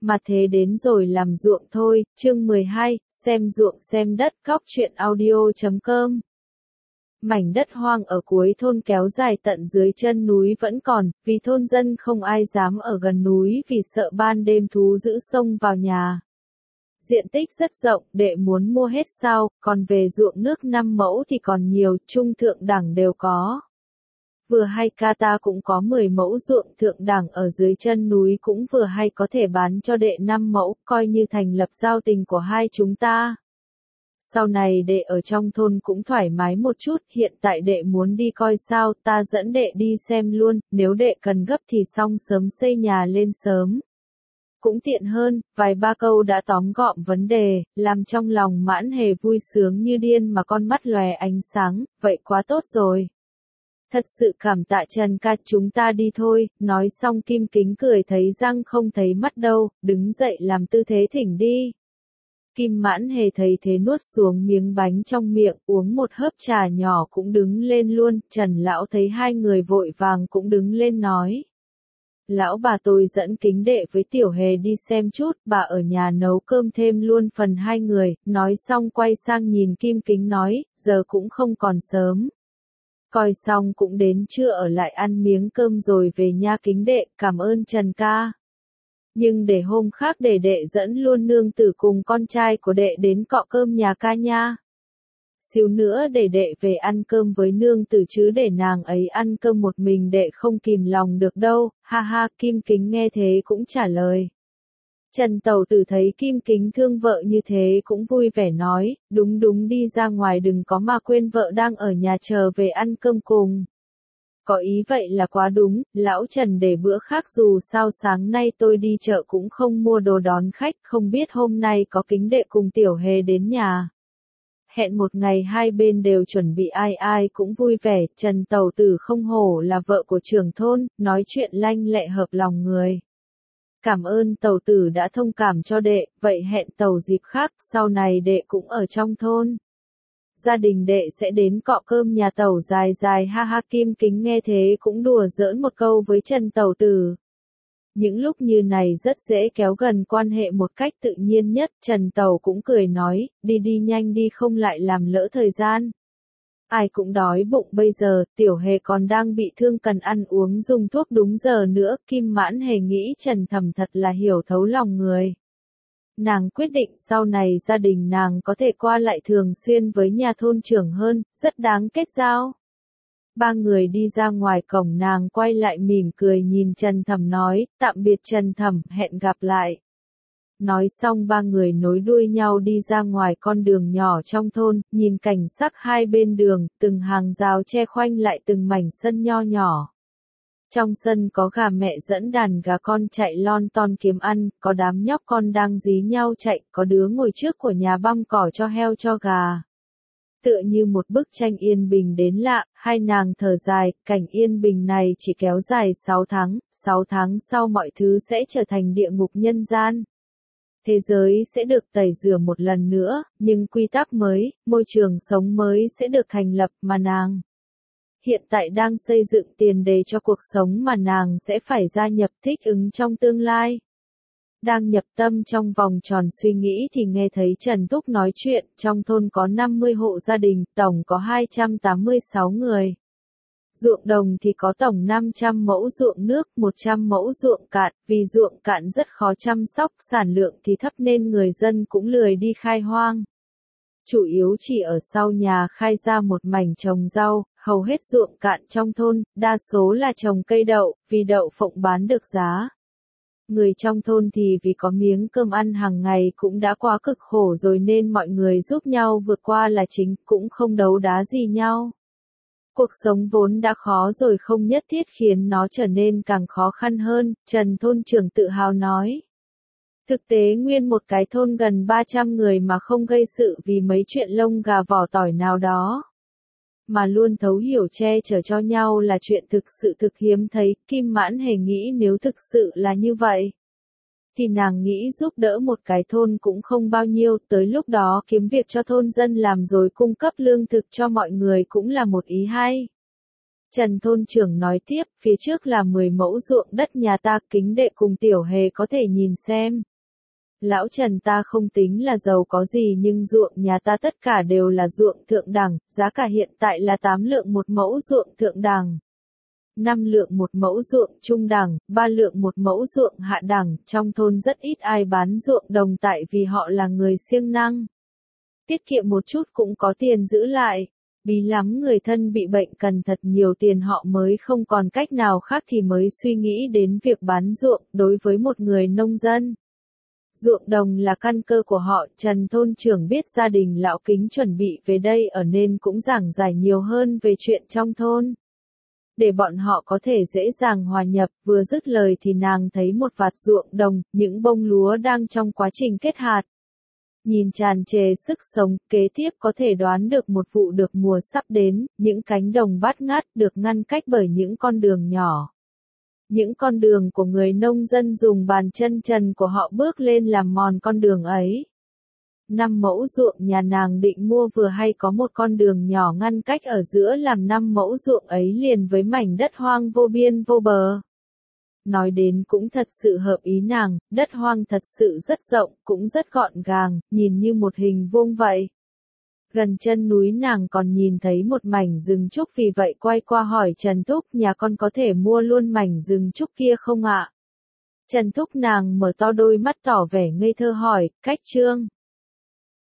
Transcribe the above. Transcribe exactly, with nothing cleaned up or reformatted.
Mà thế đến rồi làm ruộng thôi, chương mười hai, xem ruộng xem đất, góc truyện audio chấm com. Mảnh đất hoang ở cuối thôn kéo dài tận dưới chân núi vẫn còn, vì thôn dân không ai dám ở gần núi vì sợ ban đêm thú dữ xông vào nhà. Diện tích rất rộng, đệ muốn mua hết sao, còn về ruộng nước năm mẫu thì còn nhiều, trung thượng đẳng đều có. Vừa hay ca ta cũng có mười mẫu ruộng thượng đẳng ở dưới chân núi cũng vừa hay có thể bán cho đệ năm mẫu, coi như thành lập giao tình của hai chúng ta. Sau này đệ ở trong thôn cũng thoải mái một chút, hiện tại đệ muốn đi coi sao, ta dẫn đệ đi xem luôn, nếu đệ cần gấp thì xong sớm xây nhà lên sớm. Cũng tiện hơn, vài ba câu đã tóm gọn vấn đề, làm trong lòng Mãn Hề vui sướng như điên mà con mắt lòe ánh sáng, vậy quá tốt rồi. Thật sự cảm tạ Trần ca, chúng ta đi thôi, nói xong Kim Kính cười thấy răng không thấy mắt đâu, đứng dậy làm tư thế thỉnh đi. Kim Mãn Hề thấy thế nuốt xuống miếng bánh trong miệng, uống một hớp trà nhỏ cũng đứng lên luôn, Trần lão thấy hai người vội vàng cũng đứng lên nói. Lão bà tôi dẫn Kính đệ với Tiểu Hề đi xem chút, bà ở nhà nấu cơm thêm luôn phần hai người, nói xong quay sang nhìn Kim Kính nói, giờ cũng không còn sớm. Coi xong cũng đến trưa ở lại ăn miếng cơm rồi về nha Kính đệ, cảm ơn Trần ca. Nhưng để hôm khác để đệ dẫn luôn nương tử cùng con trai của đệ đến cọ cơm nhà ca nha. Xíu nữa để đệ về ăn cơm với nương tử chứ để nàng ấy ăn cơm một mình đệ không kìm lòng được đâu, ha ha. Kim Kính nghe thế cũng trả lời. Trần Tẩu Tử thấy Kim Kính thương vợ như thế cũng vui vẻ nói, đúng đúng đi ra ngoài đừng có mà quên vợ đang ở nhà chờ về ăn cơm cùng. Có ý vậy là quá đúng, lão Trần để bữa khác dù sao sáng nay tôi đi chợ cũng không mua đồ đón khách, không biết hôm nay có Kính đệ cùng Tiểu Hề đến nhà. Hẹn một ngày hai bên đều chuẩn bị ai ai cũng vui vẻ, Trần Tẩu Tử không hổ là vợ của trưởng thôn, nói chuyện lanh lẹ hợp lòng người. Cảm ơn Tẩu Tử đã thông cảm cho đệ, vậy hẹn Tẩu dịp khác, sau này đệ cũng ở trong thôn. Gia đình đệ sẽ đến cọ cơm nhà Tẩu dài dài ha ha. Kim Kính nghe thế cũng đùa giỡn một câu với Trần Tẩu Tử. Những lúc như này rất dễ kéo gần quan hệ một cách tự nhiên nhất, Trần Tẩu cũng cười nói, đi đi nhanh đi không lại làm lỡ thời gian. Ai cũng đói bụng bây giờ, Tiểu Hề còn đang bị thương cần ăn uống dùng thuốc đúng giờ nữa, Kim Mãn Hề nghĩ Trần Thẩm thật là hiểu thấu lòng người. Nàng quyết định sau này gia đình nàng có thể qua lại thường xuyên với nhà thôn trưởng hơn, rất đáng kết giao. Ba người đi ra ngoài cổng nàng quay lại mỉm cười nhìn Trần Thẩm nói, tạm biệt Trần Thẩm, hẹn gặp lại. Nói xong ba người nối đuôi nhau đi ra ngoài con đường nhỏ trong thôn, nhìn cảnh sắc hai bên đường, từng hàng rào che khoanh lại từng mảnh sân nho nhỏ. Trong sân có gà mẹ dẫn đàn gà con chạy lon ton kiếm ăn, có đám nhóc con đang dí nhau chạy, có đứa ngồi trước của nhà băm cỏ cho heo cho gà. Tựa như một bức tranh yên bình đến lạ, hai nàng thở dài, cảnh yên bình này chỉ kéo dài sáu tháng, sáu tháng sau mọi thứ sẽ trở thành địa ngục nhân gian. Thế giới sẽ được tẩy rửa một lần nữa, nhưng quy tắc mới, môi trường sống mới sẽ được thành lập mà nàng hiện tại đang xây dựng tiền đề cho cuộc sống mà nàng sẽ phải gia nhập thích ứng trong tương lai. Đang nhập tâm trong vòng tròn suy nghĩ thì nghe thấy Trần Thúc nói chuyện, trong thôn có năm mươi hộ gia đình, tổng có hai trăm tám mươi sáu người. Ruộng đồng thì có tổng năm trăm mẫu ruộng nước, một trăm mẫu ruộng cạn, vì ruộng cạn rất khó chăm sóc, sản lượng thì thấp nên người dân cũng lười đi khai hoang. Chủ yếu chỉ ở sau nhà khai ra một mảnh trồng rau, hầu hết ruộng cạn trong thôn, đa số là trồng cây đậu, vì đậu phộng bán được giá. Người trong thôn thì vì có miếng cơm ăn hàng ngày cũng đã quá cực khổ rồi nên mọi người giúp nhau vượt qua là chính, cũng không đấu đá gì nhau. Cuộc sống vốn đã khó rồi không nhất thiết khiến nó trở nên càng khó khăn hơn, Trần thôn trưởng tự hào nói. Thực tế nguyên một cái thôn gần ba trăm người mà không gây sự vì mấy chuyện lông gà vỏ tỏi nào đó. Mà luôn thấu hiểu che chở cho nhau là chuyện thực sự thực hiếm thấy, Kim Mãn Hề nghĩ nếu thực sự là như vậy. Thì nàng nghĩ giúp đỡ một cái thôn cũng không bao nhiêu, tới lúc đó kiếm việc cho thôn dân làm rồi cung cấp lương thực cho mọi người cũng là một ý hay. Trần thôn trưởng nói tiếp, phía trước là mười mẫu ruộng đất nhà ta, Kính đệ cùng Tiểu Hề có thể nhìn xem. Lão Trần ta không tính là giàu có gì nhưng ruộng nhà ta tất cả đều là ruộng thượng đẳng, giá cả hiện tại là tám lượng một mẫu ruộng thượng đẳng, năm lượng một mẫu ruộng trung đẳng, ba lượng một mẫu ruộng hạ đẳng, trong thôn rất ít ai bán ruộng đồng tại vì họ là người siêng năng. Tiết kiệm một chút cũng có tiền giữ lại. Bí lắm người thân bị bệnh cần thật nhiều tiền họ mới không còn cách nào khác thì mới suy nghĩ đến việc bán ruộng đối với một người nông dân. Ruộng đồng là căn cơ của họ, Trần thôn trưởng biết gia đình lão Kính chuẩn bị về đây ở nên cũng giảng giải nhiều hơn về chuyện trong thôn. Để bọn họ có thể dễ dàng hòa nhập, vừa dứt lời thì nàng thấy một vạt ruộng đồng, những bông lúa đang trong quá trình kết hạt. Nhìn tràn trề sức sống, kế tiếp có thể đoán được một vụ được mùa sắp đến, những cánh đồng bát ngát được ngăn cách bởi những con đường nhỏ. Những con đường của người nông dân dùng bàn chân trần của họ bước lên làm mòn con đường ấy. Năm mẫu ruộng nhà nàng định mua vừa hay có một con đường nhỏ ngăn cách ở giữa làm năm mẫu ruộng ấy liền với mảnh đất hoang vô biên vô bờ. Nói đến cũng thật sự hợp ý nàng, đất hoang thật sự rất rộng, cũng rất gọn gàng, nhìn như một hình vuông vậy. Gần chân núi nàng còn nhìn thấy một mảnh rừng trúc vì vậy quay qua hỏi Trần Thúc nhà con có thể mua luôn mảnh rừng trúc kia không ạ? Trần Thúc nàng mở to đôi mắt tỏ vẻ ngây thơ hỏi, cách Trương.